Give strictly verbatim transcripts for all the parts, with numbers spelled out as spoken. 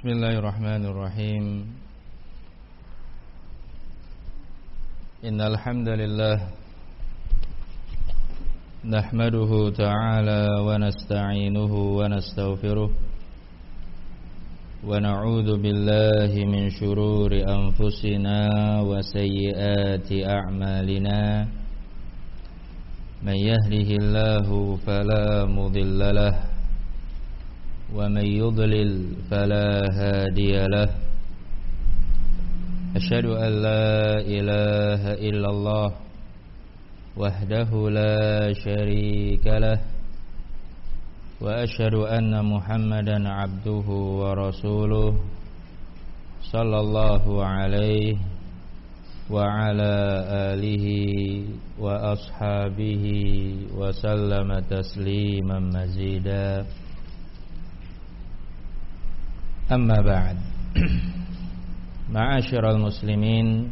Bismillahirrahmanirrahim. Innal hamdalillah nahmaduhu ta'ala wa nasta'inuhu wa nastaghfiruh wa na'udzu billahi min shururi anfusina wa sayyiati a'malina. Man yahdihillahu fala mudilla lahu wa man yudlil fala hadiya lahu. Asyhadu an la ilaha illallah wahdahu la syarika lah wa asyhadu anna Muhammadan abduhu wa rasuluh sallallahu alaihi wa ala alihi wa ashabihi wa sallama tasliman mazida. Amma ba'd. Ma'asyiral muslimin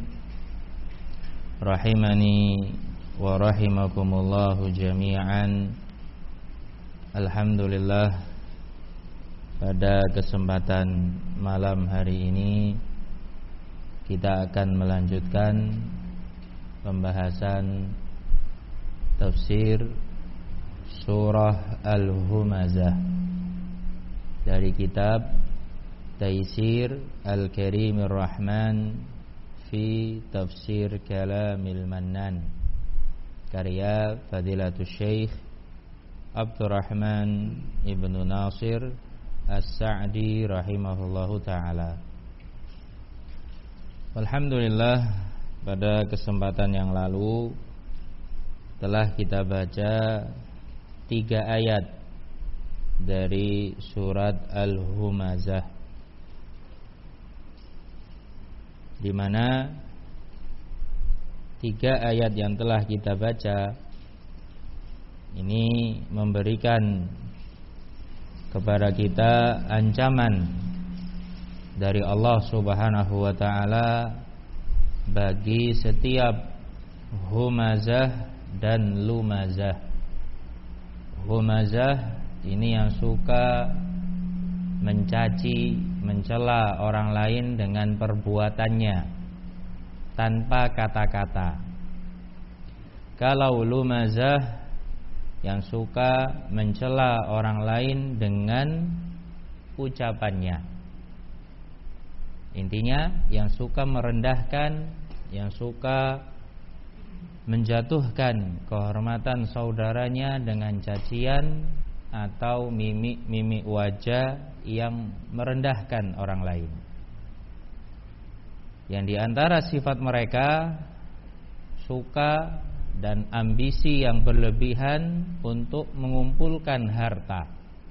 rahimani wa rahimakumullahu jami'an. Alhamdulillah, pada kesempatan malam hari ini kita akan melanjutkan pembahasan tafsir surah Al-Humazah dari kitab Taisir Al-Karimir Rahman fi Tafsir Kalamil Mannan, karya Fadilatul Syekh Abdurrahman Ibnu Nasir As-Sa'di rahimahullahu ta'ala. Alhamdulillah, pada kesempatan yang lalu telah kita baca tiga ayat dari surat Al-Humazah, di mana tiga ayat yang telah kita baca ini memberikan kepada kita ancaman dari Allah Subhanahu wa ta'ala bagi setiap humazah dan lumazah. Humazah ini yang suka mencaci, mencela orang lain dengan perbuatannya tanpa kata-kata. Kalau lumazah, yang suka mencela orang lain dengan ucapannya. Intinya yang suka merendahkan, yang suka menjatuhkan kehormatan saudaranya dengan cacian atau mimik-mimik wajah yang merendahkan orang lain. Yang diantara sifat mereka suka dan ambisi yang berlebihan untuk mengumpulkan harta.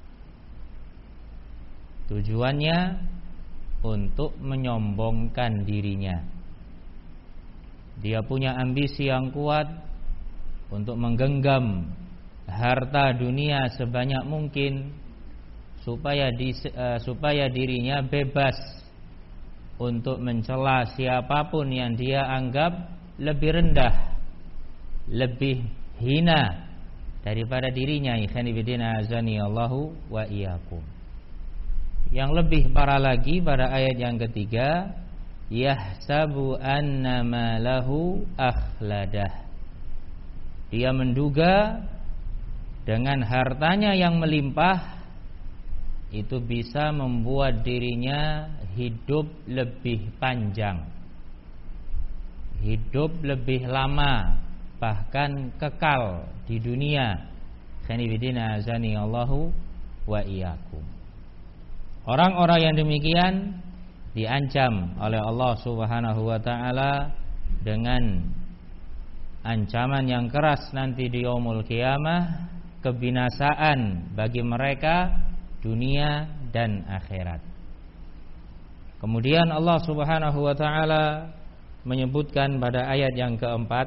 Tujuannya untuk menyombongkan dirinya. Dia punya ambisi yang kuat untuk menggenggam harta dunia sebanyak mungkin supaya di, uh, supaya dirinya bebas untuk mencela siapapun yang dia anggap lebih rendah, lebih hina daripada dirinya. Ikhwani fillah, azani Allahu wa iyyakum. Yang lebih parah lagi pada ayat yang ketiga, yahsabu annama lahu akhladah. Dia menduga dengan hartanya yang melimpah itu bisa membuat dirinya hidup lebih panjang, hidup lebih lama, bahkan kekal di dunia. Khanifidina azani Allahu wa iyyakum. Orang-orang yang demikian diancam oleh Allah Subhanahu wa ta'ala dengan ancaman yang keras nanti di yaumul qiyamah, kebinasaan bagi mereka dunia dan akhirat. Kemudian Allah Subhanahu wa ta'ala menyebutkan pada ayat yang keempat,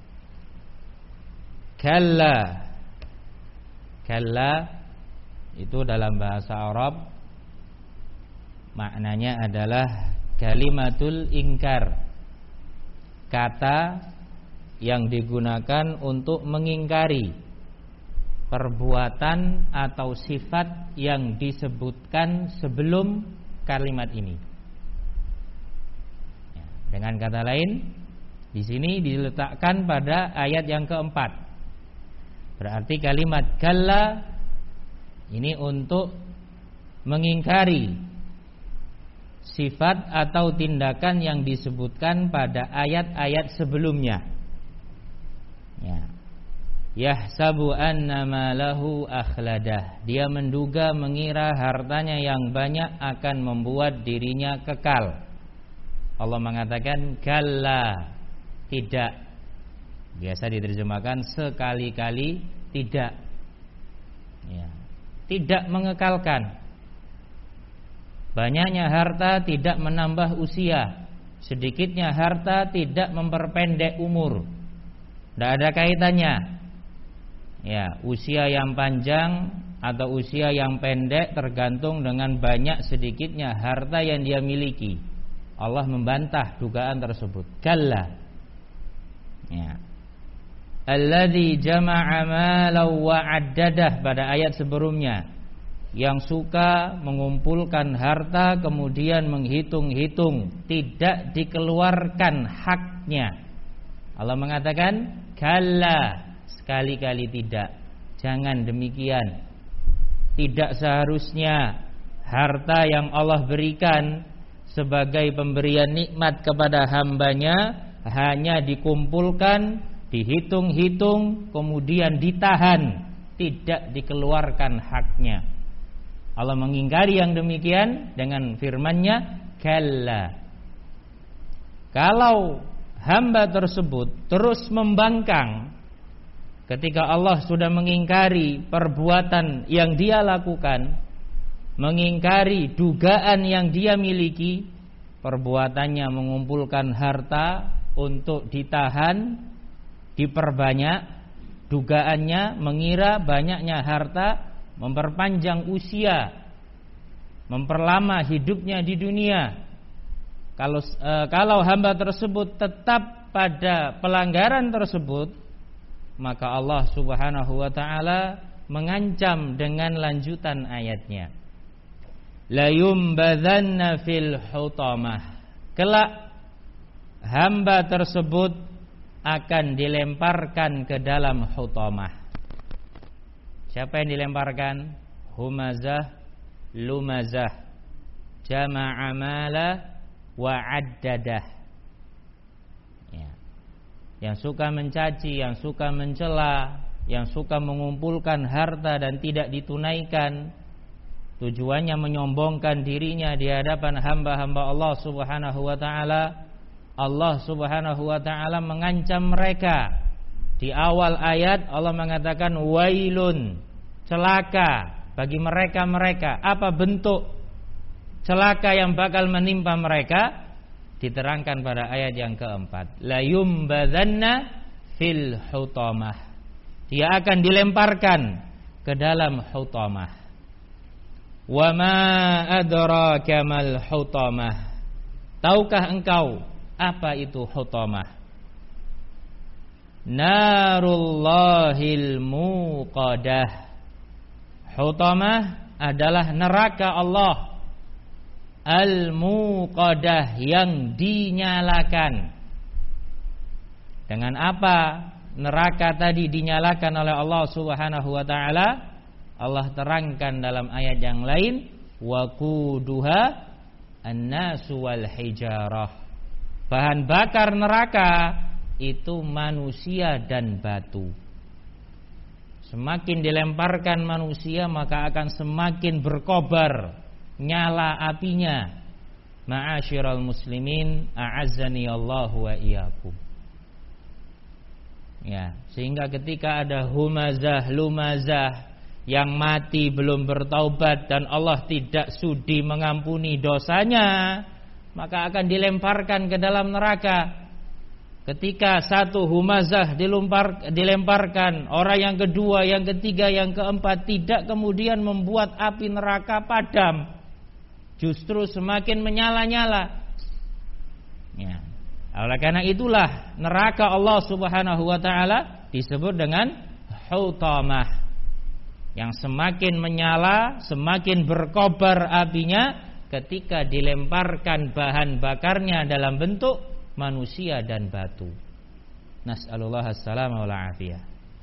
kalla. Kalla itu dalam bahasa Arab maknanya adalah kalimatul ingkar, kata yang digunakan untuk mengingkari perbuatan atau sifat yang disebutkan sebelum kalimat ini. Ya, dengan kata lain, di sini diletakkan pada ayat yang keempat. Berarti kalimat kalla ini untuk mengingkari sifat atau tindakan yang disebutkan pada ayat-ayat sebelumnya. Ya. Yahsabu anna malahu akhladah. Dia menduga mengira hartanya yang banyak akan membuat dirinya kekal. Allah mengatakan kalla, tidak. Biasa diterjemahkan sekali-kali tidak. Ya. Tidak mengekalkan. Banyaknya harta tidak menambah usia, sedikitnya harta tidak memperpendek umur. Tidak ada kaitannya. Ya, usia yang panjang atau usia yang pendek tergantung dengan banyak sedikitnya harta yang dia miliki. Allah membantah dugaan tersebut. Kalla. Ya. Alladzi jama'a malan wa 'addadah pada ayat sebelumnya, yang suka mengumpulkan harta kemudian menghitung-hitung, tidak dikeluarkan haknya. Allah mengatakan kalla, sekali-kali tidak. Jangan demikian. Tidak seharusnya harta yang Allah berikan sebagai pemberian nikmat kepada hambanya hanya dikumpulkan, dihitung-hitung, kemudian ditahan, tidak dikeluarkan haknya. Allah mengingkari yang demikian dengan firman-Nya kalla. Kalau hamba tersebut terus membangkang ketika Allah sudah mengingkari perbuatan yang dia lakukan, mengingkari dugaan yang dia miliki, perbuatannya mengumpulkan harta untuk ditahan, diperbanyak, dugaannya mengira banyaknya harta memperpanjang usia, memperlama hidupnya di dunia. Kalau e, kalau hamba tersebut tetap pada pelanggaran tersebut, maka Allah Subhanahu wa taala mengancam dengan lanjutan ayatnya. La yumbadzanna fil hutamah. Kelak hamba tersebut akan dilemparkan ke dalam hutamah. Siapa yang dilemparkan? Humazah, lumazah, jama'a mala wa 'addadah. Ya. Yang suka mencaci, yang suka mencela, yang suka mengumpulkan harta dan tidak ditunaikan, tujuannya menyombongkan dirinya di hadapan hamba-hamba Allah Subhanahu wa taala. Allah Subhanahu wa taala mengancam mereka. Di awal ayat Allah mengatakan wailun, celaka bagi mereka-mereka. Apa bentuk celaka yang bakal menimpa mereka? Diterangkan pada ayat yang keempat. La yumbadzanna fil hutamah. Dia akan dilemparkan ke dalam hutamah. Wa ma adraka mal hutamah. Tahukah engkau apa itu hutamah? Narullahil muqadah. Hutamah adalah neraka Allah al-muqadah, yang dinyalakan. Dengan apa neraka tadi dinyalakan oleh Allah Subhanahu wa taala? Allah terangkan dalam ayat yang lain, waquduha an-nasu wal hijarah. Bahan bakar neraka itu manusia dan batu. Semakin dilemparkan manusia, maka akan semakin berkobar nyala apinya. Ma'asyiral muslimin, a'azzani Allahu wa iyyakum. Ya, sehingga ketika ada humazah, lumazah yang mati belum bertaubat dan Allah tidak sudi mengampuni dosanya, maka akan dilemparkan ke dalam neraka. Ketika satu humazah dilempar, dilemparkan, orang yang kedua, yang ketiga, yang keempat tidak kemudian membuat api neraka padam, justru semakin menyala-nyala. Ya. Oleh karena itulah neraka Allah Subhanahu wa taala disebut dengan hutamah, yang semakin menyala, semakin berkobar apinya ketika dilemparkan bahan bakarnya dalam bentuk manusia dan batu. Nas'alullah as-salama wal afiyah.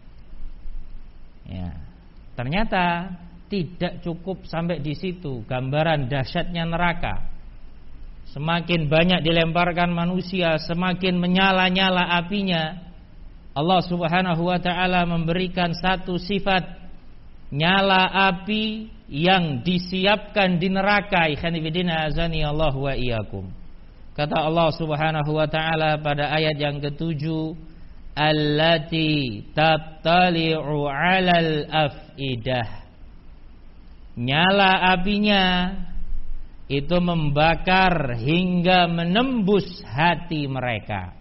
Ya. Ternyata tidak cukup sampai di situ gambaran dahsyatnya neraka. Semakin banyak dilemparkan manusia, semakin menyala-nyala apinya. Allah Subhanahu wa taala memberikan satu sifat nyala api yang disiapkan di neraka. Ikhwan fillah azani Allah wa iyyakum. Kata Allah Subhanahu wa taala pada ayat yang ketujuh, allati tattali'u 'alal afidah. Nyala apinya itu membakar hingga menembus hati mereka.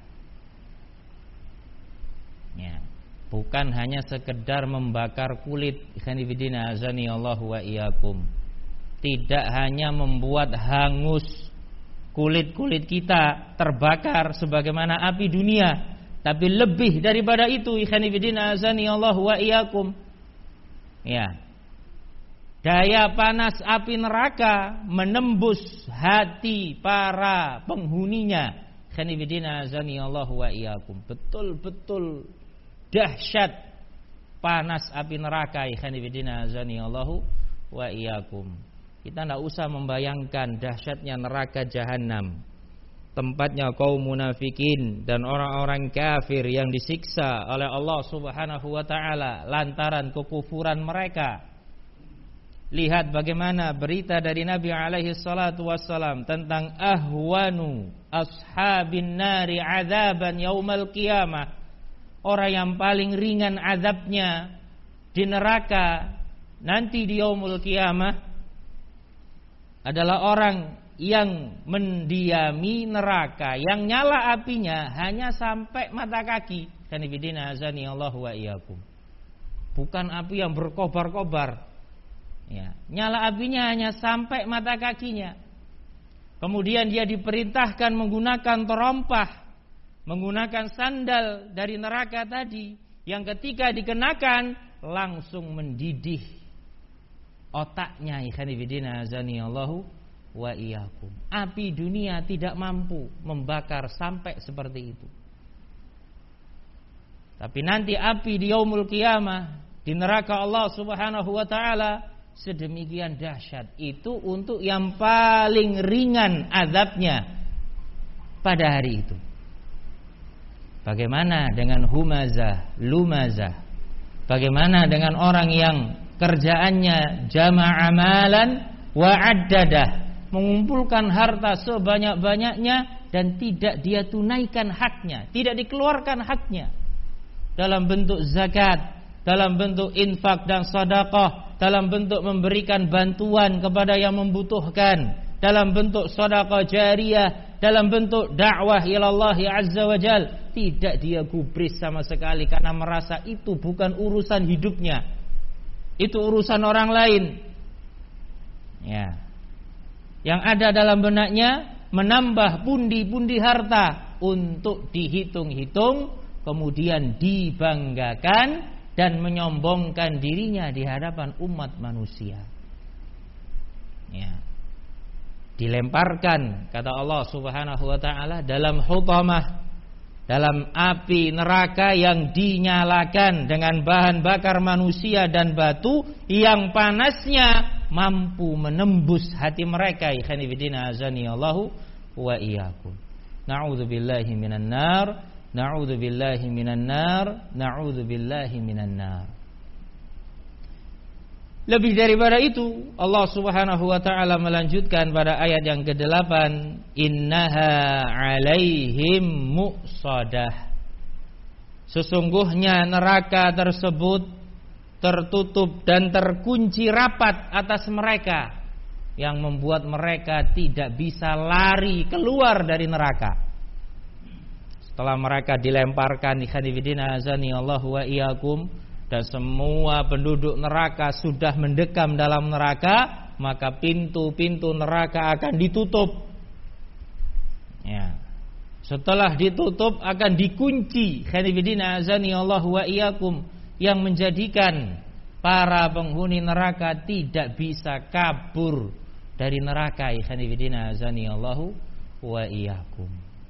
Ya, bukan hanya sekedar membakar kulit. Ikhwan fillah azani Allah wa iyyakum. Tidak hanya membuat hangus kulit-kulit kita terbakar sebagaimana api dunia, tapi lebih daripada itu. Ikhwan fillah azani Allah wa iyyakum. Ya. Daya panas api neraka menembus hati para penghuninya. Ikhwan fillah azani Allah wa iyyakum. Betul-betul dahsyat panas api neraka. Ikhwan fillah azani Allah wa iyyakum. Kita tidak usah membayangkan dahsyatnya neraka jahanam, tempatnya kaum munafikin dan orang-orang kafir yang disiksa oleh Allah Subhanahu wa taala lantaran kekufuran mereka. Lihat bagaimana berita dari Nabi alaihi salatu wassalam tentang ahwanu ashabin nari azaban yaumal qiyamah. Orang yang paling ringan azabnya di neraka nanti di yaumul qiyamah adalah orang yang mendiami neraka, yang nyala apinya hanya sampai mata kaki. Kanibidina azani Allah wa iyyakum. Bukan api yang berkobar-kobar. Ya, nyala apinya hanya sampai mata kakinya. Kemudian dia diperintahkan menggunakan terompah, menggunakan sandal dari neraka tadi, yang ketika dikenakan langsung mendidih otaknya. Ikhwan fillah azani Allahu wa iyyakum. Api dunia tidak mampu membakar sampai seperti itu. Tapi nanti api di yaumul qiyamah, di neraka Allah Subhanahu wa taala sedemikian dahsyat. Itu untuk yang paling ringan azabnya pada hari itu. Bagaimana dengan humazah, lumazah? Bagaimana dengan orang yang kerjaannya jama' amalan wa addadah, mengumpulkan harta sebanyak-banyaknya dan tidak dia tunaikan haknya, tidak dikeluarkan haknya dalam bentuk zakat, dalam bentuk infak dan sedekah, dalam bentuk memberikan bantuan kepada yang membutuhkan, dalam bentuk sedekah jariyah, dalam bentuk dakwah ilallah azza wa jal. Tidak dia gubris sama sekali karena merasa itu bukan urusan hidupnya, itu urusan orang lain. Ya, yang ada dalam benaknya menambah pundi-pundi harta untuk dihitung-hitung, kemudian dibanggakan dan menyombongkan dirinya di hadapan umat manusia. Ya. Dilemparkan, kata Allah Subhanahu wa taala, dalam hutamah, dalam api neraka yang dinyalakan dengan bahan bakar manusia dan batu yang panasnya mampu menembus hati mereka. Ikhwan fillah azani Allahu wa iyyakum. Na'udzubillahi minan nar, na'udzubillahi minan nar, na'udzubillahi minan nar. Lebih daripada itu, Allah Subhanahu wa taala melanjutkan pada ayat yang kedelapan, innaha 'alaihim mu'sadah. Sesungguhnya neraka tersebut tertutup dan terkunci rapat atas mereka, yang membuat mereka tidak bisa lari keluar dari neraka. Setelah mereka dilemparkan, ikhwan fillah azani Allahu wa iyyakum, dan semua penduduk neraka sudah mendekam dalam neraka, maka pintu-pintu neraka akan ditutup. Ya. Setelah ditutup akan dikunci. Khanifidina azani Allah wa iyyakum, yang menjadikan para penghuni neraka tidak bisa kabur dari neraka. Ikhwanifidina azani Allahu wa iyyakum.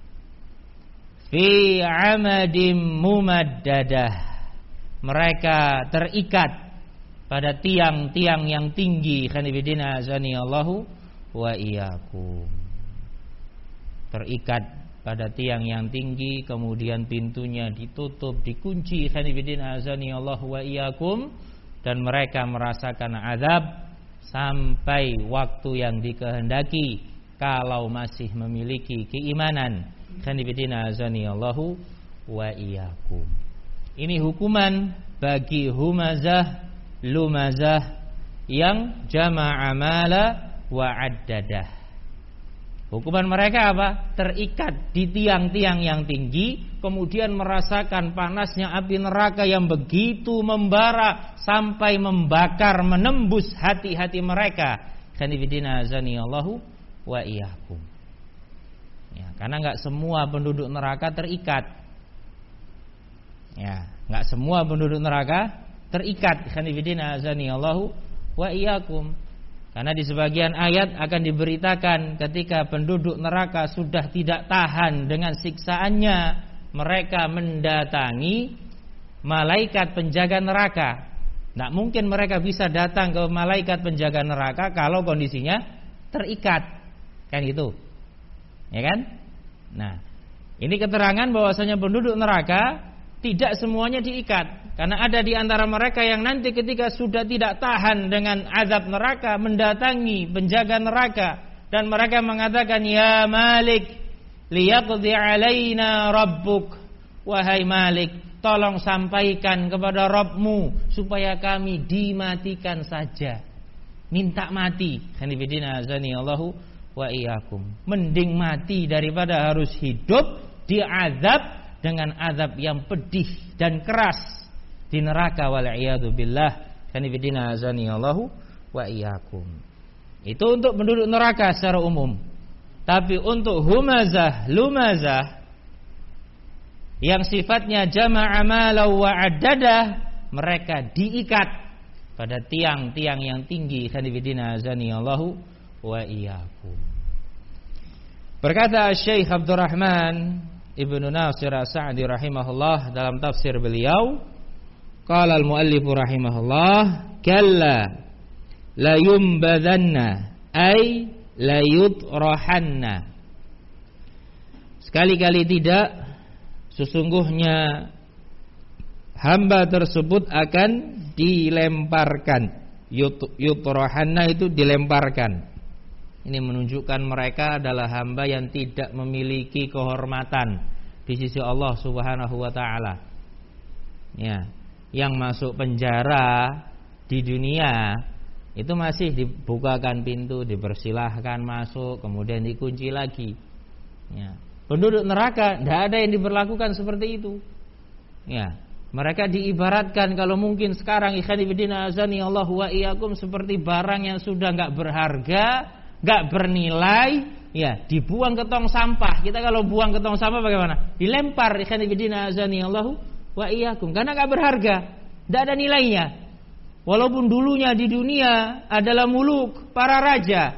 Fi amadim mumaddadah, mereka terikat pada tiang-tiang yang tinggi. Ikhwanifidina azani Allahu wa iyyakum. Terikat pada tiang yang tinggi, kemudian pintunya ditutup, dikunci. Ikhwanifidina azani Allahu wa iyyakum. Dan mereka merasakan azab sampai waktu yang dikehendaki, kalau masih memiliki keimanan. Khanifidina azani Allahu wa iyyakum. Ini hukuman bagi humazah lumazah yang jama'a mala wa addadah. Hukuman mereka apa? Terikat di tiang-tiang yang tinggi, kemudian merasakan panasnya api neraka yang begitu membara sampai membakar, menembus hati-hati mereka. Khanifidina azani Allahu wa iyyakum. Ya, karena enggak semua penduduk neraka terikat. Ya, enggak semua penduduk neraka terikat. Khanifidina azani Allahu wa iyyakum. Karena di sebagian ayat akan diberitakan ketika penduduk neraka sudah tidak tahan dengan siksaannya, mereka mendatangi malaikat penjaga neraka. Tidak mungkin mereka bisa datang ke malaikat penjaga neraka kalau kondisinya terikat, kan gitu, ya kan? Nah, ini keterangan bahwasanya penduduk neraka tidak semuanya diikat. Karena ada di antara mereka yang nanti ketika sudah tidak tahan dengan azab neraka mendatangi penjaga neraka, dan mereka mengatakan, ya Malik liyaqdi alaina rabbuk, wahai Malik, tolong sampaikan kepada Rabbmu supaya kami dimatikan saja, minta mati. Khanifidina azani Allahu wa iyyakum. Mending mati daripada harus hidup diazab dengan azab yang pedih dan keras di neraka, wal'iyadu billah. Khanifidina azani Allahu wa iyyakum. Itu untuk penduduk neraka secara umum. Tapi untuk humazah lumazah yang sifatnya jama'a malau wa addadah, mereka diikat pada tiang-tiang yang tinggi. Khanifidina azani Allahu wa iyyakum. Berkata Syekh Abdurrahman Ibnu Nasir As-Sa'di rahimahullah dalam tafsir beliau, qala al-muallif rahimahullah, kalla la yumbadanna ay la yutrahanna. Sekali-kali tidak, sesungguhnya hamba tersebut akan dilemparkan. Yut, yutrahanna itu dilemparkan. Ini menunjukkan mereka adalah hamba yang tidak memiliki kehormatan di sisi Allah Subhanahu wa taala. Ya, yang masuk penjara di dunia itu masih dibukakan pintu, dipersilahkan masuk, kemudian dikunci lagi. Ya. Penduduk neraka tidak ada yang diberlakukan seperti itu. Ya, mereka diibaratkan kalau mungkin sekarang ikhwanifidina azani Allahu wa iyyakum seperti barang yang sudah enggak berharga, enggak bernilai, ya, dibuang ke tong sampah. Kita kalau buang ke tong sampah bagaimana? Dilempar, ikhwanifidina azani Allahu wa iyyakum, karena enggak berharga, enggak ada nilainya. Walaupun dulunya di dunia adalah muluk, para raja.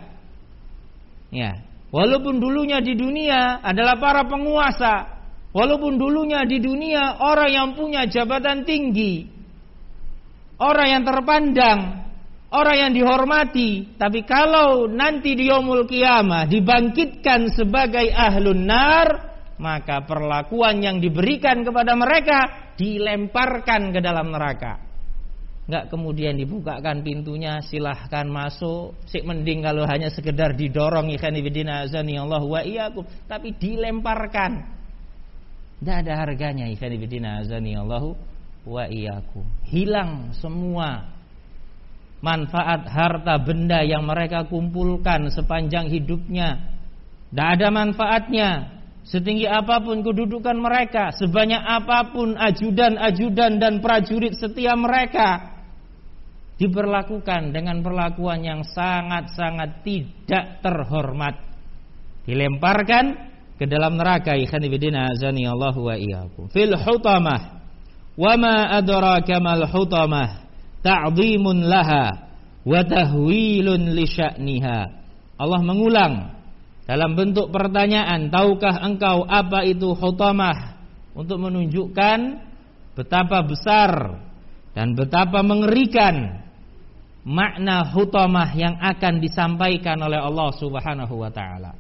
Ya, walaupun dulunya di dunia adalah para penguasa, walaupun dulunya di dunia orang yang punya jabatan tinggi, orang yang terpandang, orang yang dihormati, tapi kalau nanti di yaumul qiyamah dibangkitkan sebagai ahlun nar, maka perlakuan yang diberikan kepada mereka dilemparkan ke dalam neraka. Enggak kemudian dibukakan pintunya, silahkan masuk. Sik mending kalau hanya sekedar didorong, ikhwanifidina azani Allah wa iyyakum, tapi dilemparkan. Tidak ada harganya, ikhwanifidina azani Allah wa iyyakum. Hilang semua manfaat harta benda yang mereka kumpulkan sepanjang hidupnya. Tidak ada manfaatnya. Setinggi apapun kedudukan mereka, sebanyak apapun ajudan-ajudan dan prajurit setia mereka, diberlakukan dengan perlakuan yang sangat-sangat tidak terhormat. Dilemparkan ke dalam neraka, ikhwanifidina azani Allahu wa iyyakum. Fil hutamah, wa ma adraka mal hutamah, ta'dhimun laha wa tahwilun li sya'niha. Allah mengulang dalam bentuk pertanyaan, tahukah engkau apa itu hutamah, untuk menunjukkan betapa besar dan betapa mengerikan makna hutamah yang akan disampaikan oleh Allah Subhanahu wa taala.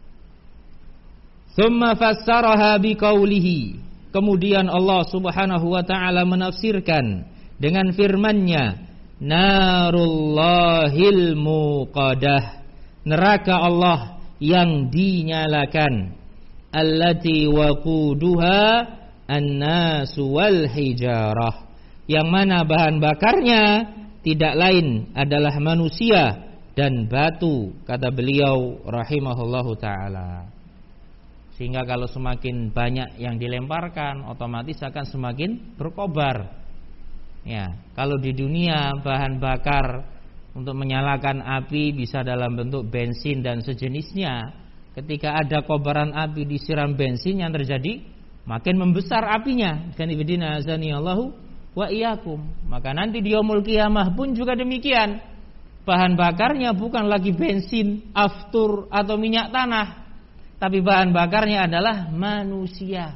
Tsumma fassaraha biqaulihi, kemudian Allah Subhanahu wa taala menafsirkan dengan firman-Nya, narullahil muqadah, neraka Allah yang dinyalakan, allati waquduha annasu wal hijarah, yang mana bahan bakarnya tidak lain adalah manusia dan batu, kata beliau rahimahullahu taala. Sehingga kalau semakin banyak yang dilemparkan, otomatis akan semakin berkobar. Ya, kalau di dunia bahan bakar untuk menyalakan api bisa dalam bentuk bensin dan sejenisnya. Ketika ada kobaran api disiram bensin, yang terjadi makin membesar apinya. Kanibidina azani Allahu wa iyyakum. Maka nanti di yaumul qiyamah pun juga demikian. Bahan bakarnya bukan lagi bensin, aftur atau minyak tanah, tapi bahan bakarnya adalah manusia.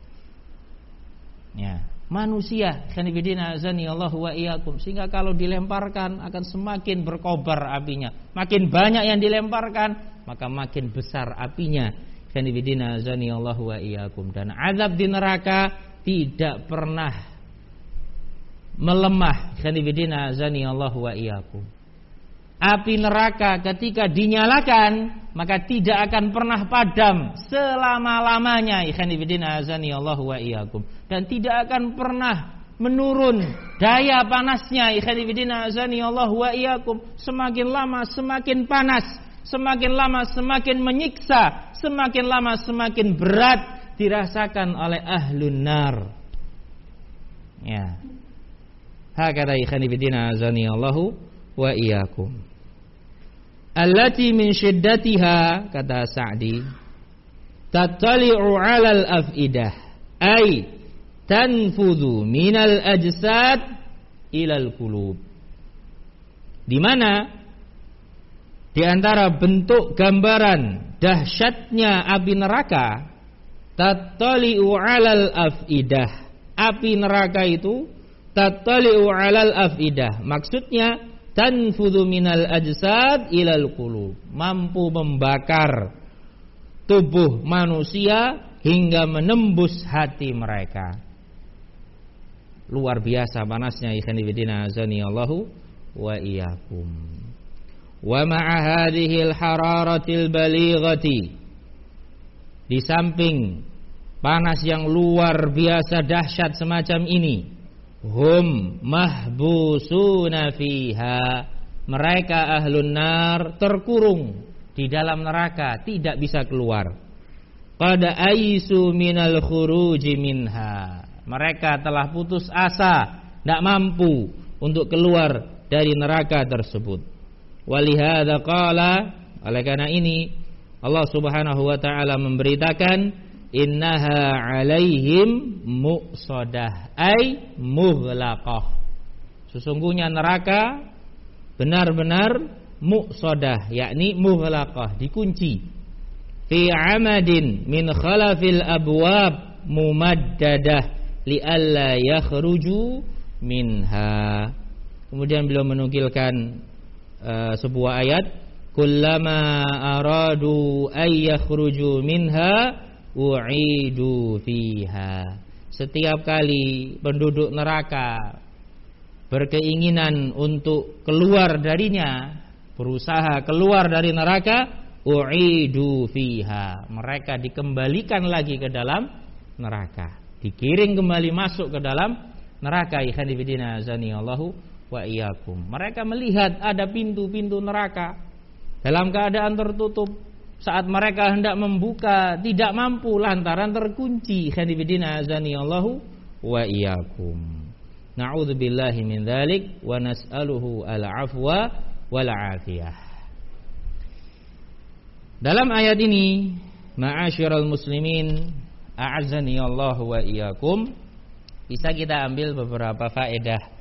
Ya, manusia. Kanibidina azani Allahu wa iyyakum. Sehingga kalau dilemparkan akan semakin berkobar apinya. Makin banyak yang dilemparkan, maka makin besar apinya. Kanibidina azani Allahu wa iyyakum. Dan azab di neraka tidak pernah melemah. Kanibidina azani Allahu wa iyyakum. Api neraka ketika dinyalakan, maka tidak akan pernah padam selama-lamanya. Kanibidina azani Allahu wa iyyakum. Dan tidak akan pernah menurun daya panasnya. Kanibidina azani Allahu wa iyyakum. Semakin lama semakin panas, semakin lama semakin menyiksa, semakin lama semakin berat dirasakan oleh ahlun nar. Ya. Hakada ikhwanifidina azani Allahu wa iyyakum. Allati min syiddatiha, kata Sa'di, tattali'u 'alal af'idah, ay tanfudhu minal ajsad ilal qulub. Di mana di antara bentuk gambaran dahsyatnya api neraka, tattali'u 'alal af'idah. Api neraka itu tattali'u 'alal af'idah. Maksudnya tanfudhu minal ajsad ilal qulub, mampu membakar tubuh manusia hingga menembus hati mereka. Luar biasa panasnya ikhwanifidina azani Allahu wa iyyakum. Wa ma'a hadhil hararatil balighati, di samping panas yang luar biasa dahsyat semacam ini, hum mahbusuna fiha, mereka ahlun nar terkurung di dalam neraka, tidak bisa keluar. Qad aisu minal khuruji minha, mereka telah putus asa, tidak mampu untuk keluar dari neraka tersebut. Walihada qala, oleh karena ini Allah Subhanahu wa taala memberitakan, innaha alaihim muqsadah, ay mughlaqah. Sesungguhnya neraka benar-benar muqsadah, yakni mughlaqah, dikunci. Fi amadin min khalafil abwab mumaddadah lialla yakhruju minha. Kemudian beliau menukilkan uh, sebuah ayat, kullama aradu ay yakhruju minha u'idu fiha. Setiap kali penduduk neraka berkeinginan untuk keluar darinya, berusaha keluar dari neraka, u'idu fiha, mereka dikembalikan lagi ke dalam neraka, dikiring kembali masuk ke dalam neraka. Ikhwanifidina azani Allahu wa iyyakum. Mereka melihat ada pintu-pintu neraka dalam keadaan tertutup. Saat mereka hendak membuka, tidak mampu lantaran terkunci. Khanifidina azani Allahu wa iyyakum. Na'udzubillahi min dzalik wa nas'aluhu al-'afwa wal 'afiyah. Dalam ayat ini, ma'asyiral muslimin, a'azzani Allahu wa iyyakum, bisa kita ambil beberapa faedah.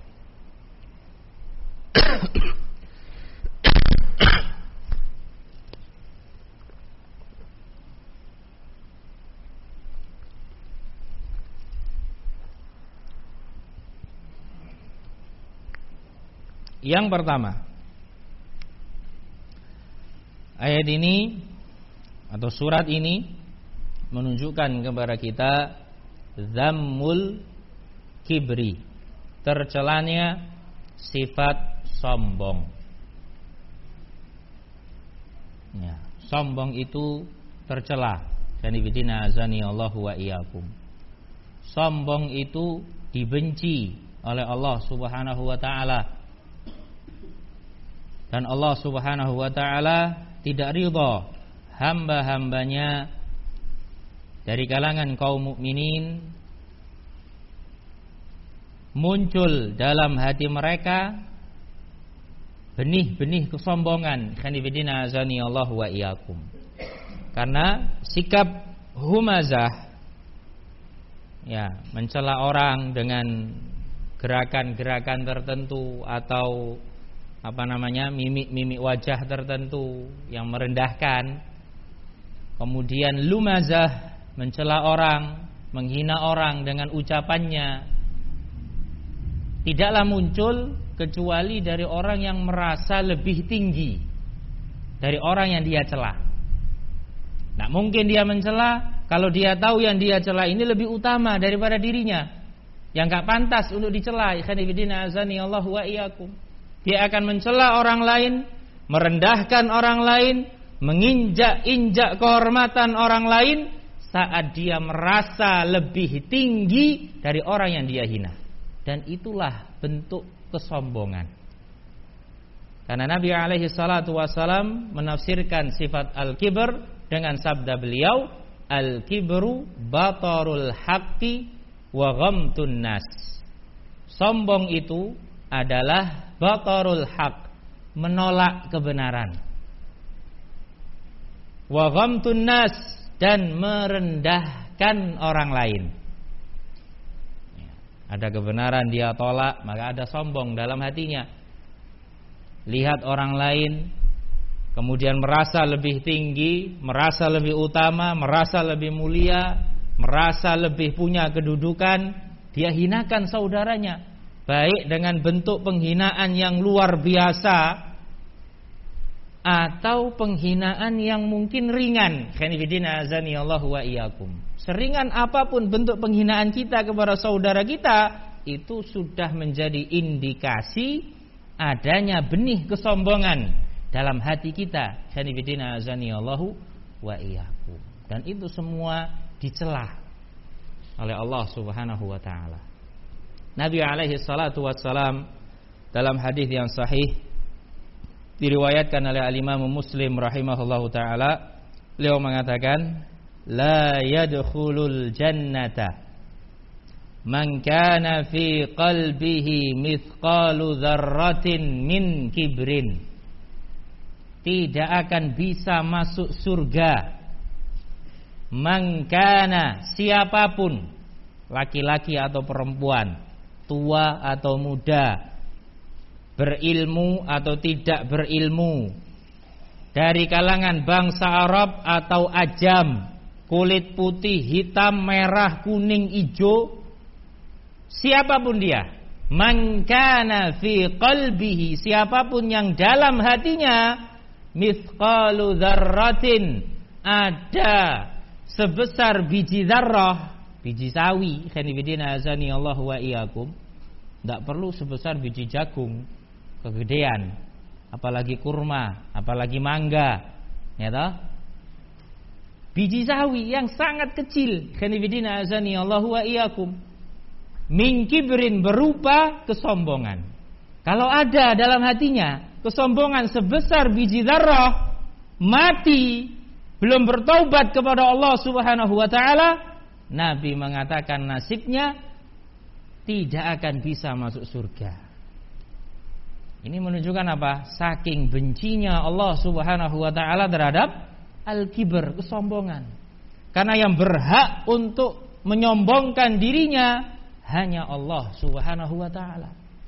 Yang pertama, ayat ini atau surat ini menunjukkan kepada kita zammul kibri, tercelanya sifat sombong. Ya, sombong itu tercela. Sanibidina azani Allahu wa iyyakum. Sombong itu dibenci oleh Allah Subhanahu wa taala. Dan Allah Subhanahu wa taala tidak ridha hamba-hambanya dari kalangan kaum mukminin muncul dalam hati mereka benih-benih kesombongan. Khanifidina azani Allah wa iyyakum. Karena sikap humazah, ya, mencela orang dengan gerakan-gerakan tertentu atau apa namanya mimik-mimik wajah tertentu yang merendahkan. Kemudian lumazah, mencela orang, menghina orang dengan ucapannya, tidaklah muncul kecuali dari orang yang merasa lebih tinggi dari orang yang dia cela. Nah, mungkin dia mencela kalau dia tahu yang dia cela ini lebih utama daripada dirinya, yang gak pantas untuk dicela. Ikhwanifidina azani Allah wa iyyakum. Dia akan mencela orang lain, merendahkan orang lain, menginjak-injak kehormatan orang lain saat dia merasa lebih tinggi dari orang yang dia hina. Dan itulah bentuk kesombongan. Karena Nabi alaihi salatu wasalam menafsirkan sifat al-kibr dengan sabda beliau, al-kibru batarul haqqi wa ghamtun nas. Sombong itu adalah batarul haq, menolak kebenaran. Wa ghamtun nas, dan merendahkan orang lain. Ada kebenaran dia tolak, maka ada sombong dalam hatinya. Lihat orang lain, kemudian merasa lebih tinggi, merasa lebih utama, merasa lebih mulia, merasa lebih punya kedudukan, dia hinakan saudaranya, baik dengan bentuk penghinaan yang luar biasa atau penghinaan yang mungkin ringan. Khanifidina azani Allahu wa iyyakum. Seringan apapun bentuk penghinaan kita kepada saudara kita, itu sudah menjadi indikasi adanya benih kesombongan dalam hati kita. Khanifidina azani Allahu wa iyyakum. Dan itu semua dicela oleh Allah Subhanahu wa taala. Nabi alaihi salatu wassalam dalam hadis yang sahih diriwayatkan oleh al-Imam Muslim rahimahullahu taala, beliau mengatakan, la yadkhulul jannata man kana fi qalbihi mithqalu dzarratin min kibrin. Tidak akan bisa masuk surga man kana, siapapun, laki-laki atau perempuan, tua atau muda, berilmu atau tidak berilmu, dari kalangan bangsa Arab atau ajam, kulit putih, hitam, merah, kuning, hijau, siapapun dia, man kana fi qalbihi, siapapun yang dalam hatinya mithqalu dzarratin, ada sebesar biji zarrah, biji sawi, khanifidina azani Allah wa iyyakum. Tidak perlu sebesar biji jagung, kegedean, apalagi kurma, apalagi mangga, ya toh? Biji sawi yang sangat kecil, khanifidina azani Allah wa iyyakum. Min kibrin, berupa kesombongan. Kalau ada dalam hatinya kesombongan sebesar biji zarrah, mati belum bertaubat kepada Allah Subhanahu wa taala, Nabi mengatakan nasibnya tidak akan bisa masuk surga. Ini menunjukkan apa? Saking bencinya Allah Subhanahu wa taala terhadap al-kibr, kesombongan. Karena yang berhak untuk menyombongkan dirinya hanya Allah Subhanahu wa taala.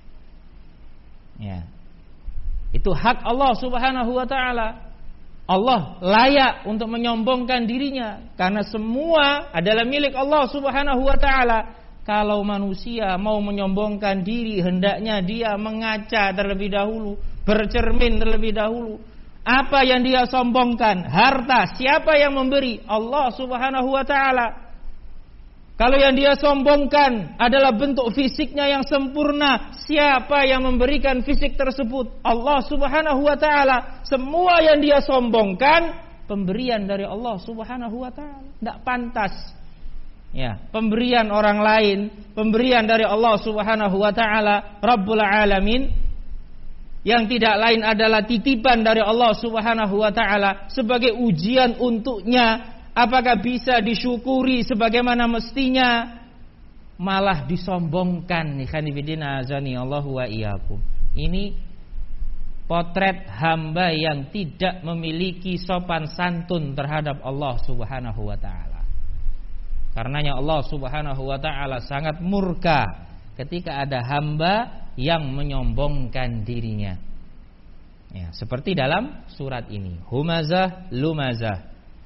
Ya. Itu hak Allah Subhanahu wa taala. Allah layak untuk menyombongkan dirinya karena semua adalah milik Allah Subhanahu wa taala. Kalau manusia mau menyombongkan diri, hendaknya dia mengaca terlebih dahulu, bercermin terlebih dahulu. Apa yang dia sombongkan? Harta. Siapa yang memberi? Allah Subhanahu wa ta'ala. Kalau yang dia sombongkan adalah bentuk fisiknya yang sempurna, siapa yang memberikan fisik tersebut? Allah Subhanahu wa ta'ala. Semua yang dia sombongkan pemberian dari Allah Subhanahu wa ta'ala. Tidak pantas. Ya, pemberian orang lain, pemberian dari Allah Subhanahu wa ta'ala, Rabbul Alamin, yang tidak lain adalah titipan dari Allah Subhanahu wa ta'ala sebagai ujian untuknya. Apakah bisa disyukuri sebagaimana mestinya? Malah disombongkan. Ikhwanifidina azani Allahu wa iyyakum. Ini potret hamba yang tidak memiliki sopan santun terhadap Allah Subhanahu wa ta'ala. Karenanya Allah Subhanahu wa ta'ala sangat murka ketika ada hamba yang menyombongkan dirinya. Ya, seperti dalam surat ini, humazah lumazah.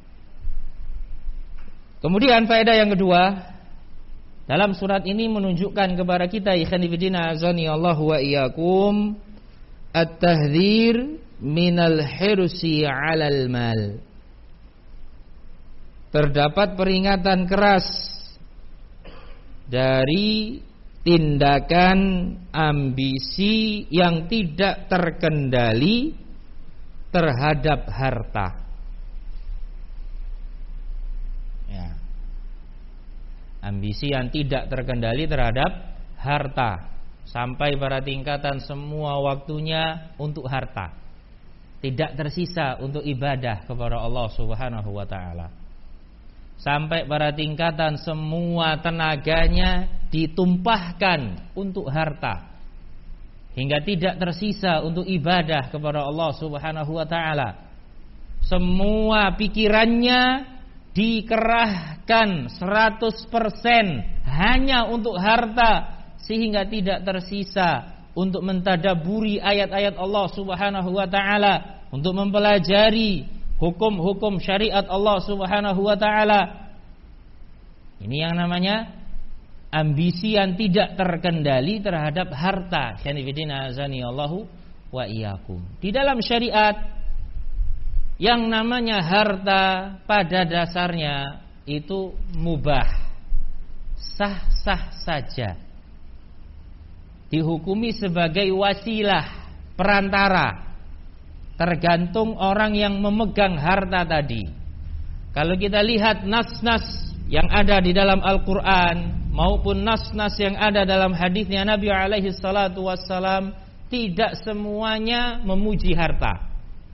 Kemudian faedah yang kedua, dalam surat ini menunjukkan kepada kita, ikhwanifidina azani Allahu wa iyyakum, at-tahdhir minal hirsi 'alal mal. Terdapat peringatan keras dari tindakan ambisi yang tidak terkendali terhadap harta. Ya. Ambisi yang tidak terkendali terhadap harta, sampai pada tingkatan semua waktunya untuk harta, tidak tersisa untuk ibadah kepada Allah Subhanahu wa ta'ala. Sampai pada tingkatan semua tenaganya ditumpahkan untuk harta, hingga tidak tersisa untuk ibadah kepada Allah Subhanahu wa ta'ala. Semua pikirannya dikerahkan seratus persen hanya untuk harta, sehingga tidak tersisa untuk mentadaburi ayat-ayat Allah Subhanahu wa ta'ala, untuk mempelajari hukum-hukum syariat Allah Subhanahu wa ta'ala. Ini yang namanya ambisi yang tidak terkendali terhadap harta. Khanifidina azani Allahu wa iyyakum. Di dalam syariat, yang namanya harta pada dasarnya itu mubah, sah-sah saja, dihukumi sebagai wasilah, perantara, tergantung orang yang memegang harta tadi. Kalau kita lihat nas-nas yang ada di dalam Al-Quran maupun nas-nas yang ada dalam hadisnya Nabi alaihi salatu wassalam, tidak semuanya memuji harta,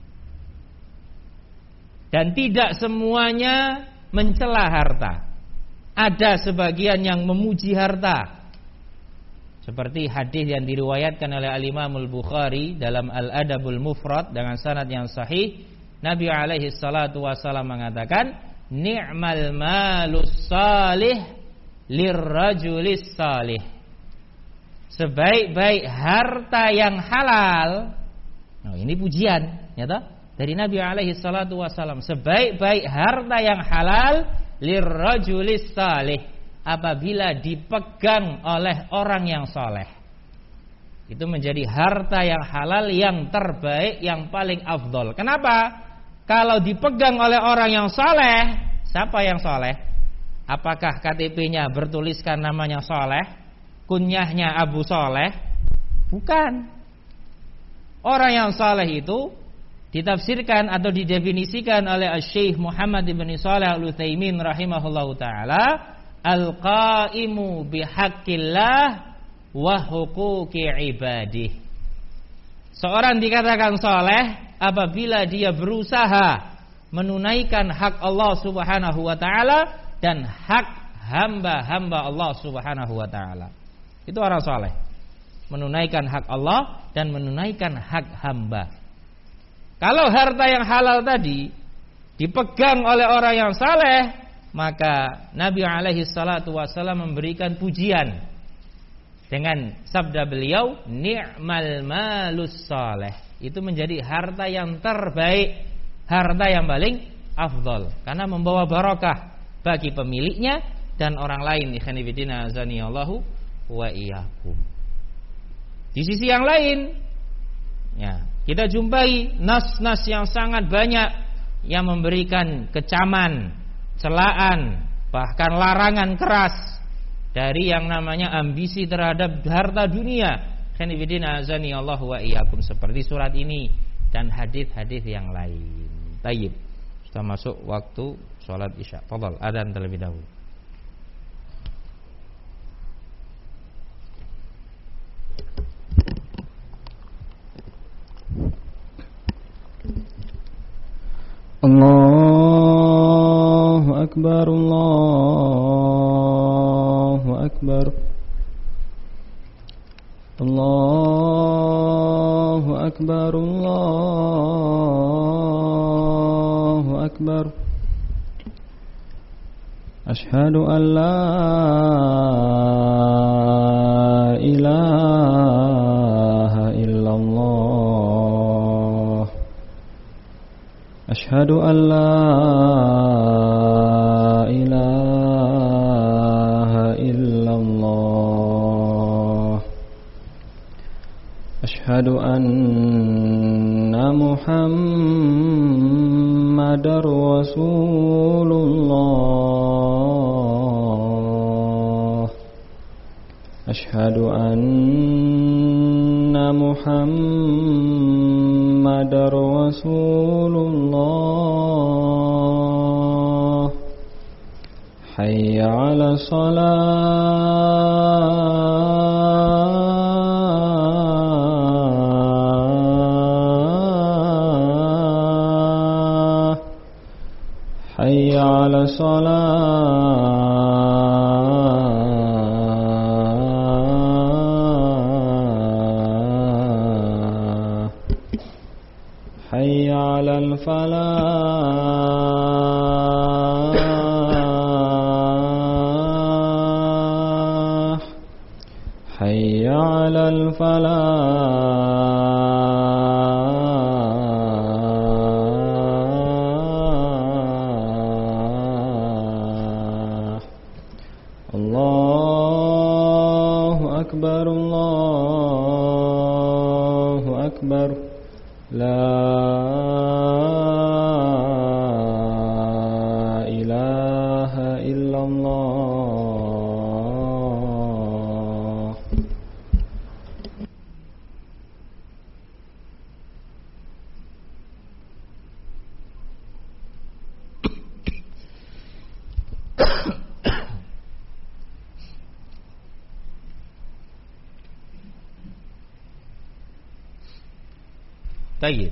dan tidak semuanya mencela harta. Ada sebagian yang memuji harta, seperti hadis yang diriwayatkan oleh Al-Imam Al-Bukhari dalam Al-Adabul Mufrad dengan sanad yang sahih. Nabi alaihi salatu wasallam mengatakan, ni'mal malus salih lirrajulis salih. Sebaik-baik harta yang halal. Nah, ini pujian, ya toh? Dari Nabi alaihi salatu wasallam. Sebaik-baik harta yang halal lirrajulis salih, apabila dipegang oleh orang yang soleh. Itu menjadi harta yang halal, yang terbaik, yang paling afdol. Kenapa? Kalau dipegang oleh orang yang soleh. Siapa yang soleh? Apakah K T P-nya bertuliskan namanya soleh, kunyahnya Abu Soleh? Bukan. Orang yang soleh itu ditafsirkan atau didefinisikan oleh Syekh Muhammad ibn Shalih Al-Utsaimin rahimahullahu ta'ala, al-qaimu bihaqqillah wa huquqi ibadih. Seorang dikatakan soleh apabila dia berusaha menunaikan hak Allah Subhanahu wa ta'ala dan hak hamba-hamba Allah Subhanahu wa ta'ala. Itu orang soleh, menunaikan hak Allah dan menunaikan hak hamba. Kalau harta yang halal tadi dipegang oleh orang yang saleh, maka Nabi alaihi salatu wasallam memberikan pujian dengan sabda beliau, ni'mal malus saleh. Itu menjadi harta yang terbaik, harta yang paling afdol, karena membawa barakah bagi pemiliknya dan orang lain. Ikhwani fillah azanillahu wa iyyakum. Di sisi yang lain, ya, kita jumpai nas-nas yang sangat banyak yang memberikan kecaman, celaan, bahkan larangan keras dari yang namanya ambisi terhadap harta dunia. Ikhwani fillah azanillahu wa iyyakum, seperti surat ini dan hadis-hadis yang lain. Tayyib. Sudah masuk waktu sholat isya. Fadhal, adzan terlebih dahulu. Allahu akbar, Allahu akbar, Allahu akbar, Allahu akbar. Ashhadu an la ilaha illallah. Ashhadu an la ilaha illallah. Ashhadu anna Muhammadar Rasulullah. Ashhadu anna Muhammadar Rasulullah. Hayya 'ala shalah. Hayya 'ala shalah. Hayya 'alal falah. Hayya 'alal falah. Allahu akbar, Allahu akbar. La ilaha illallah. Tayyib.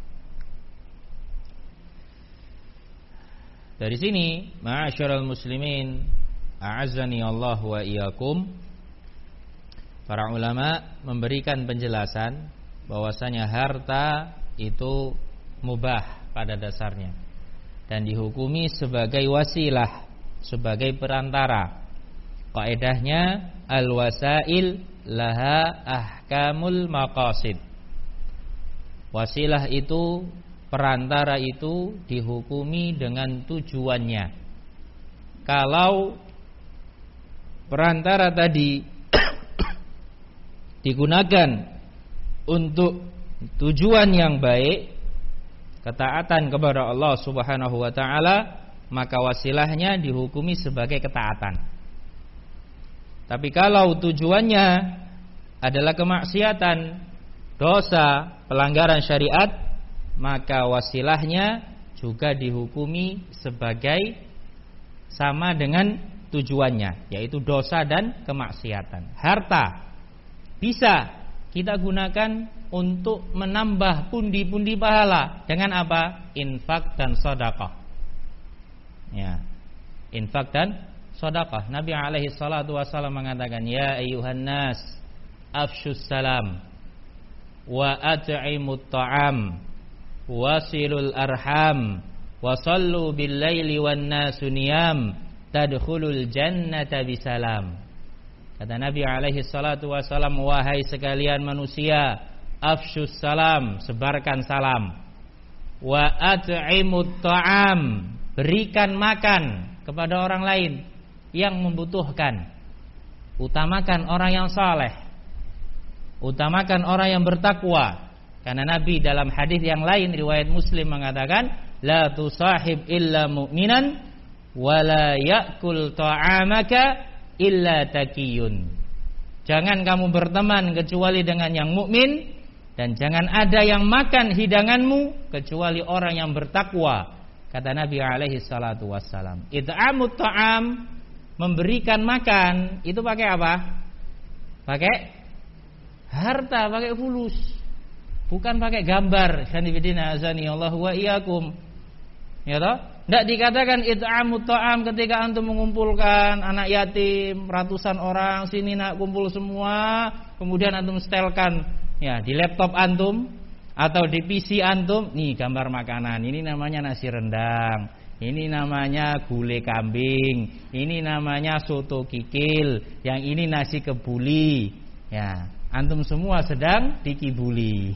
Dari sini, ma'asyiral muslimin, a'azzani Allah wa iyyakum, para ulama memberikan penjelasan bahwasanya harta itu mubah pada dasarnya dan dihukumi sebagai wasilah, sebagai perantara. Kaidahnya al-wasail laha ahkamul maqasid. Wasilah itu, perantara itu dihukumi dengan tujuannya. Kalau perantara tadi digunakan untuk tujuan yang baik, ketaatan kepada Allah Subhanahu wa taala, maka wasilahnya dihukumi sebagai ketaatan. Tapi kalau tujuannya adalah kemaksiatan, dosa, pelanggaran syariat, maka wasilahnya juga dihukumi sebagai sama dengan tujuannya, yaitu dosa dan kemaksiatan. Harta bisa kita gunakan untuk menambah pundi-pundi pahala dengan apa? Infak dan sedekah. Ya, infak dan sedekah. Nabi alaihi salatu wasallam mengatakan, ya ayyuhan nas, afshus salam wa at'imut ta'am wasilul arham wasallu bil laili wan nasu niyam tadkhulul jannata bisalam. Kata Nabi alaihi salatu wasallam, wahai sekalian manusia, afshus salam, sebarkan salam, wa at'imut ta'am, berikan makan kepada orang lain. yang membutuhkan. Utamakan orang yang saleh. Utamakan orang yang bertakwa. Karena Nabi dalam hadis yang lain riwayat Muslim mengatakan, la tusahib illa mu'minan wa la ya'kul ta'amaka illa taqiyun. Jangan kamu berteman kecuali dengan yang mukmin, dan jangan ada yang makan hidanganmu kecuali orang yang bertakwa. Kata Nabi alaihi salatu wassalam, it'amut ta'am, memberikan makan, itu pakai apa? Pakai harta, pakai fulus. Bukan pakai gambar. Sanibidina azani Allah wa iyyakum. Ya toh? Tidak dikatakan it'amut ta'am ketika antum mengumpulkan anak yatim ratusan orang, sini nak kumpul semua, kemudian antum setelkan ya di laptop antum atau di P C antum, nih gambar makanan. Ini namanya nasi rendang, ini namanya gulai kambing, ini namanya soto kikil, yang ini nasi kebuli. Ya, antum semua sedang dikibuli.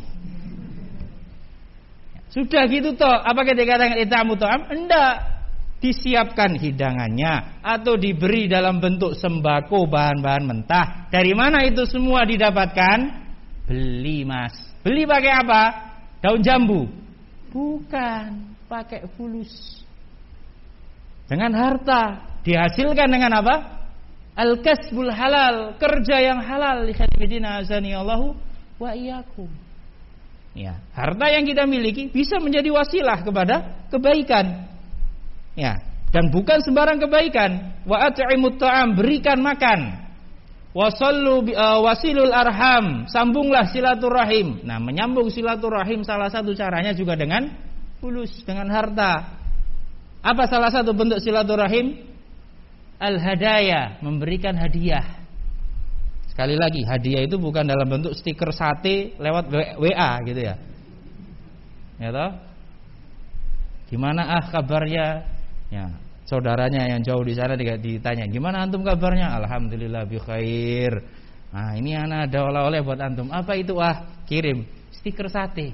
Sudah gitu toh, apakah dikatakan it'amut ta'am? Enggak. Disiapkan hidangannya atau diberi dalam bentuk sembako, bahan-bahan mentah. Dari mana itu semua didapatkan? Beli, Mas. Beli pakai apa? Daun jambu? Bukan, pakai fulus. Dengan harta. Dihasilkan dengan apa? Al-kasbul halal, kerja yang halal. Likhadibidina azani Allahu wa iyyakum. Ya, harta yang kita miliki bisa menjadi wasilah kepada kebaikan. Ya, dan bukan sembarang kebaikan. Wa at'imut ta'am, berikan makan. Wasallu uh, wasilul arham, sambunglah silaturahim. Nah, menyambung silaturahim salah satu caranya juga dengan fulus, dengan harta. Apa salah satu bentuk silaturahim? Al-hadaya, memberikan hadiah. Sekali lagi, hadiah itu bukan dalam bentuk stiker sate lewat W A gitu ya. Ya toh? Gimana ah kabarnya? Ya, saudaranya yang jauh di sana ditanya, "Gimana antum kabarnya?" "Alhamdulillah bi khair." Nah, ini ana ada oleh-oleh buat antum. Apa itu? Ah, kirim stiker sate.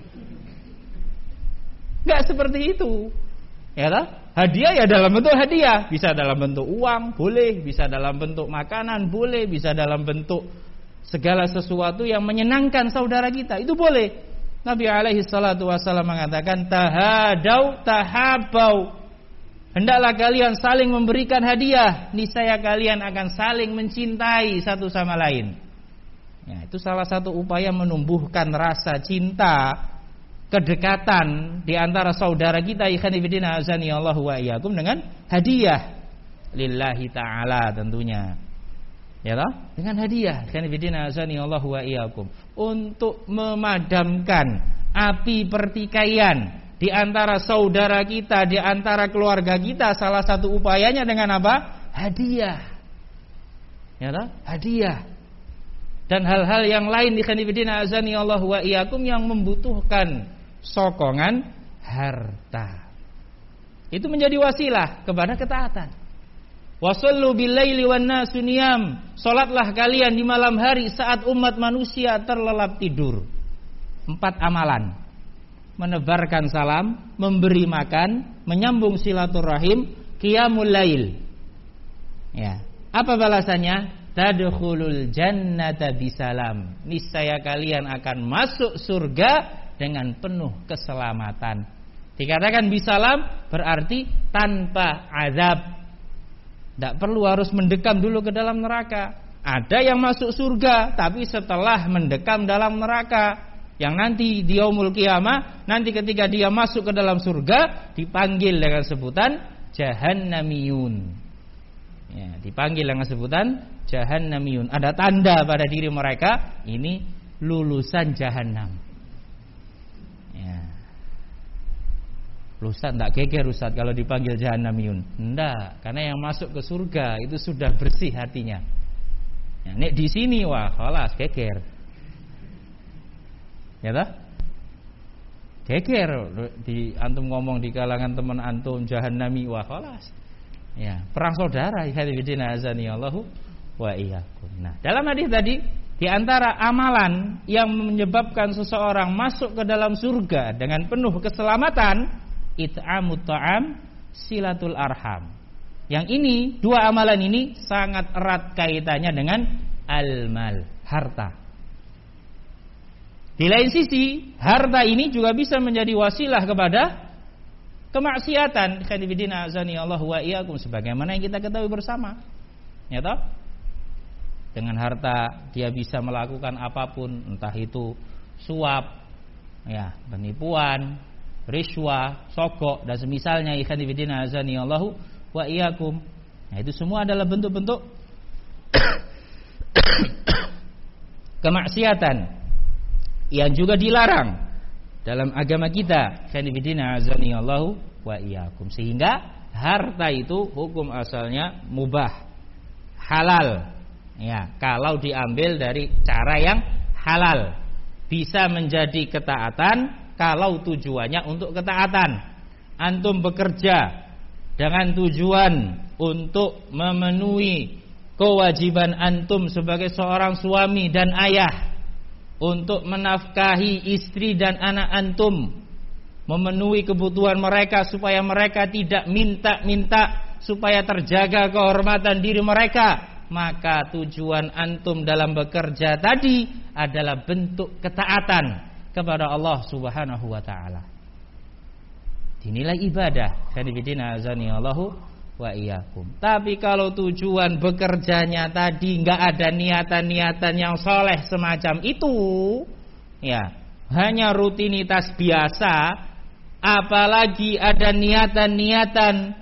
Enggak seperti itu. Ya toh? Hadiah ya dalam bentuk hadiah, bisa dalam bentuk uang, boleh, bisa dalam bentuk makanan, boleh, bisa dalam bentuk segala sesuatu yang menyenangkan saudara kita, itu boleh. Nabi alaihi salatu wasallam mengatakan, tahadau tahabau. Hendaklah kalian saling memberikan hadiah, niscaya kalian akan saling mencintai satu sama lain. Ya, itu salah satu upaya menumbuhkan rasa cinta, kedekatan di antara saudara kita, ikhwanifidina azani Allah wa iyyakum, dengan hadiah lillahi ta'ala tentunya. Ya toh? Dengan hadiah, ikhwanifidina azani Allah wa iyyakum, untuk memadamkan api pertikaian di antara saudara kita, di antara keluarga kita. Salah satu upayanya dengan apa? Hadiah. Ya toh? Hadiah. Dan hal-hal yang lain ikhwanifidina azani Allah wa iyyakum yang membutuhkan sokongan harta. Itu menjadi wasilah kepada ketaatan. Wasallu billaili wan nasu niyam. Salatlah kalian di malam hari saat umat manusia terlelap tidur. Empat amalan: menebarkan salam, memberi makan, menyambung silaturahim, qiyamul lail. Ya. Apa balasannya? Tadkhulul jannata bisalam. Niscaya kalian akan masuk surga dengan penuh keselamatan. Dikatakan bisalam berarti tanpa azab. Tidak perlu harus mendekam dulu ke dalam neraka. Ada yang masuk surga tapi setelah mendekam dalam neraka, yang nanti di yaumul qiyamah, nanti ketika dia masuk ke dalam surga dipanggil dengan sebutan jahannamiyun. Ya, dipanggil dengan sebutan jahannamiyun. Ada tanda pada diri mereka, ini lulusan jahannam. Ustaz, tidak geger Ustaz kalau dipanggil jahannamiyun. Tidak, karena yang masuk ke surga itu sudah bersih hatinya. Ya, nek di sini wah, khalas geger. Ya toh? Geger di antum ngomong di kalangan teman antum jahannami, wah khalas. Ya, perang saudara, hadirin azani Allahu wa iyyakum. Nah, dalam hadis tadi, di antara amalan yang menyebabkan seseorang masuk ke dalam surga dengan penuh keselamatan, it'amut ta'am, silatul arham, Yang ini, dua amalan ini sangat erat kaitannya dengan al-mal, harta. Di lain sisi, harta ini juga bisa menjadi wasilah kepada kemaksiatan. Khairuddin azani Allah wa iyyakum, sebagaimana yang kita ketahui bersama. Ya toh? Dengan harta dia bisa melakukan apapun, entah itu suap, ya, penipuan, riswah, sogok dan semisalnya. Khairuddin azani Allah wa iyyakum. Nah, itu semua adalah bentuk-bentuk kemaksiatan yang juga dilarang dalam agama kita. Khairuddin azani Allah wa iyyakum. Sehingga harta itu hukum asalnya mubah, halal. Ya, kalau diambil dari cara yang halal, bisa menjadi ketaatan kalau tujuannya untuk ketaatan. Antum bekerja dengan tujuan untuk memenuhi kewajiban antum sebagai seorang suami dan ayah, untuk menafkahi istri dan anak antum, memenuhi kebutuhan mereka supaya mereka tidak minta-minta, supaya terjaga kehormatan diri mereka, maka tujuan antum dalam bekerja tadi adalah bentuk ketaatan kepada Allah Subhanahu wa taala. Dinilai ibadah. Khairuddin azani Allahu wa iyyakum. Tapi kalau tujuan bekerjanya tadi enggak ada niatan-niatan yang soleh semacam itu, ya, hanya rutinitas biasa, apalagi ada niatan-niatan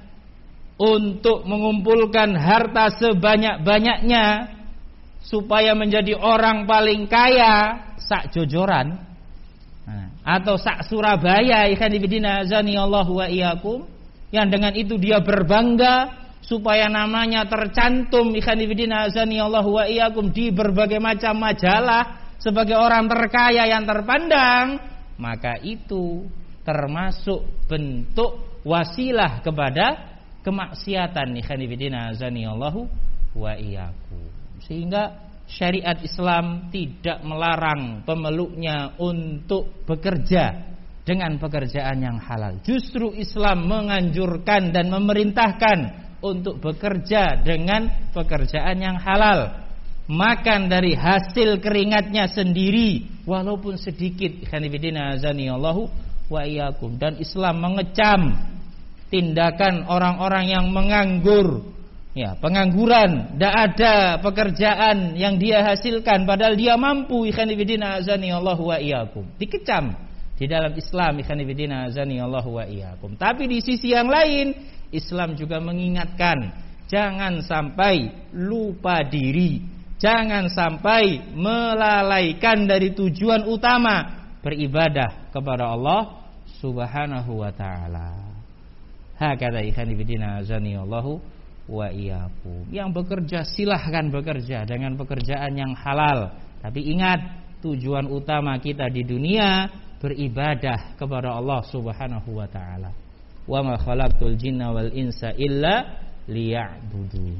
untuk mengumpulkan harta sebanyak-banyaknya supaya menjadi orang paling kaya sak Jojoran, nah, atau sak Surabaya, ikhwan fillah azani Allah wa iyyakum, yang dengan itu dia berbangga supaya namanya tercantum, ikhwan fillah azani Allah wa iyyakum, di berbagai macam majalah sebagai orang terkaya yang terpandang, maka itu termasuk bentuk wasilah kepada kemaksiatan. Ikhwanifidina azani Allahu wa iyyakum. Sehingga syariat Islam tidak melarang pemeluknya untuk bekerja dengan pekerjaan yang halal. Justru Islam menganjurkan dan memerintahkan untuk bekerja dengan pekerjaan yang halal, makan dari hasil keringatnya sendiri walaupun sedikit. Ikhwanifidina azani Allahu wa iyyakum. Dan Islam mengecam tindakan orang-orang yang menganggur, ya, pengangguran, tidak ada pekerjaan yang dia hasilkan padahal dia mampu. Ikhwanifidina azani Allah wa iyyakum, dikecam di dalam Islam. Ikhwanifidina azani Allah wa iyyakum. Tapi di sisi yang lain, Islam juga mengingatkan jangan sampai lupa diri, jangan sampai melalaikan dari tujuan utama beribadah kepada Allah Subhanahu wa ta'ala. Hakata ikhwanifidina azani Allahu wa iyyakum. Yang bekerja silahkan bekerja dengan pekerjaan yang halal, tapi ingat tujuan utama kita di dunia beribadah kepada Allah Subhanahu wa taala. Wa ma khalaqtul jinna wal insa illa liya'budun.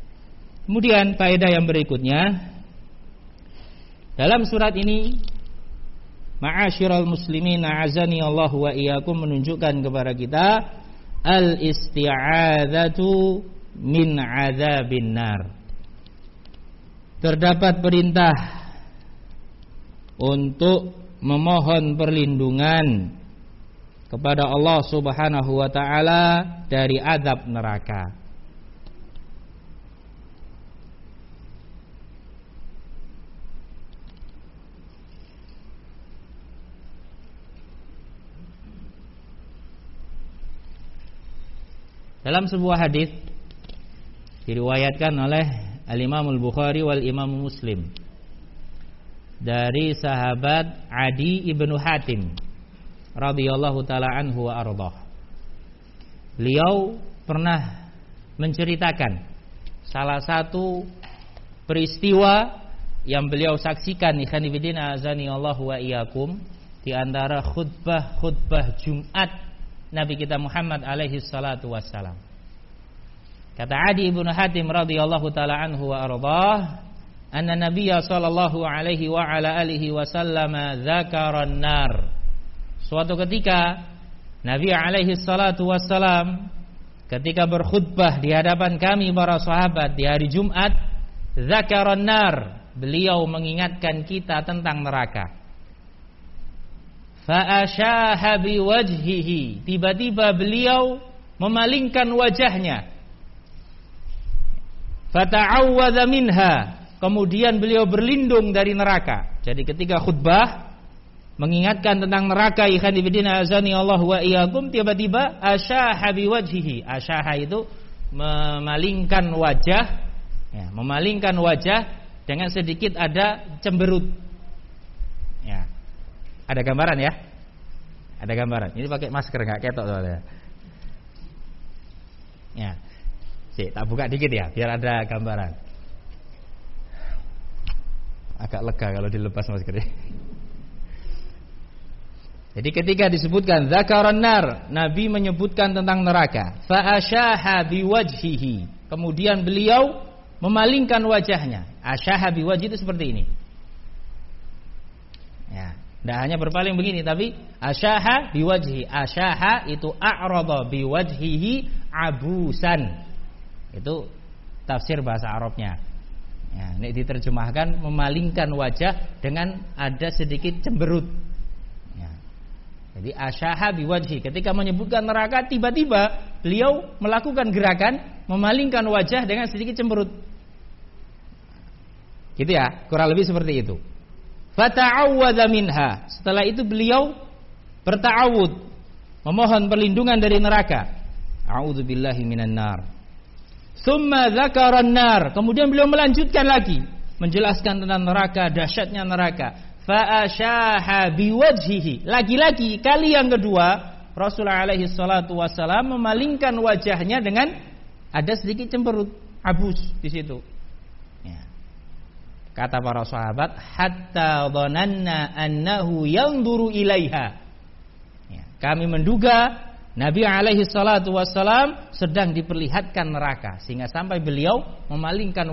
Kemudian faedah yang berikutnya, dalam surat ini ma'asyiral muslimin a'azani Allahu wa iyyakum menunjukkan kepada kita al-isti'adzatu min adzabin nar. Terdapat perintah untuk memohon perlindungan kepada Allah Subhanahu wa taala dari azab neraka. Dalam sebuah hadis diriwayatkan oleh Al-Imam Al-Bukhari wal Imam Muslim dari sahabat Adi ibnu Hatim radhiyallahu taala anhu wa ardhah. Beliau pernah menceritakan salah satu peristiwa yang beliau saksikan, ikhwan fillah azani Allah wa iyyakum, di antara khutbah-khutbah Jumat Nabi kita Muhammad alaihi salatu wassalam. Kata Adi ibnu Hatim radhiyallahu taala anhu wa ardhah, anna Nabiyya sallallahu alaihi wa ala alihi wasallam dzakara an-nar. Suatu ketika Nabi alaihi salatu wassalam ketika berkhutbah di hadapan kami para sahabat di hari Jumat, dzakaran nar, beliau mengingatkan kita tentang neraka. Fa asyaha biwajhihi, tiba-tiba beliau memalingkan wajahnya. Fata'awwadza minha, kemudian beliau berlindung dari neraka. Jadi ketika khutbah mengingatkan tentang neraka, ikhwan fillah azani Allah wa iyyakum, tiba-tiba asyaha biwajhihi. Asyaha itu memalingkan wajah, ya, memalingkan wajah dengan sedikit ada cemberut. Ya. Ada gambaran ya? Ada gambaran. Ini pakai masker enggak ketok soalnya. Ya. Sik, tak buka dikit ya biar ada gambaran. Agak lega kalau dilepas maskernya. Jadi ketika disebutkan dzakaran nar, Nabi menyebutkan tentang neraka. Fa asyaha biwajhihi, kemudian beliau memalingkan wajahnya. Asyaha biwajhi itu seperti ini. Ya, tidak hanya berpaling begini, tapi asyaha biwajhi. Asyaha itu a'rada biwajhihi abusan. Itu tafsir bahasa Arabnya. Ya, ini diterjemahkan memalingkan wajah dengan ada sedikit cemberut. Ya. Jadi asyaha biwajhi, ketika menyebutkan neraka, tiba-tiba beliau melakukan gerakan memalingkan wajah dengan sedikit cemberut. Gitu ya, kurang lebih seperti itu. Fata'awwadza minha, setelah itu beliau berta'awud, memohon perlindungan dari neraka. A'udzubillahi minan nar. Tsumma dzakaran nar, kemudian beliau melanjutkan lagi menjelaskan tentang neraka, dahsyatnya neraka. Fa asyaha biwajhihi, lagi-lagi kali yang kedua Rasulullah alaihi salatu wasallam memalingkan wajahnya dengan ada sedikit cemberut, abus di situ. Ya. Kata para sahabat, hatta dhananna annahu yanzuru ilaiha. Ya. Kami menduga Nabi alaihi salatu wassalam sedang diperlihatkan neraka, sehingga sampai beliau memalingkan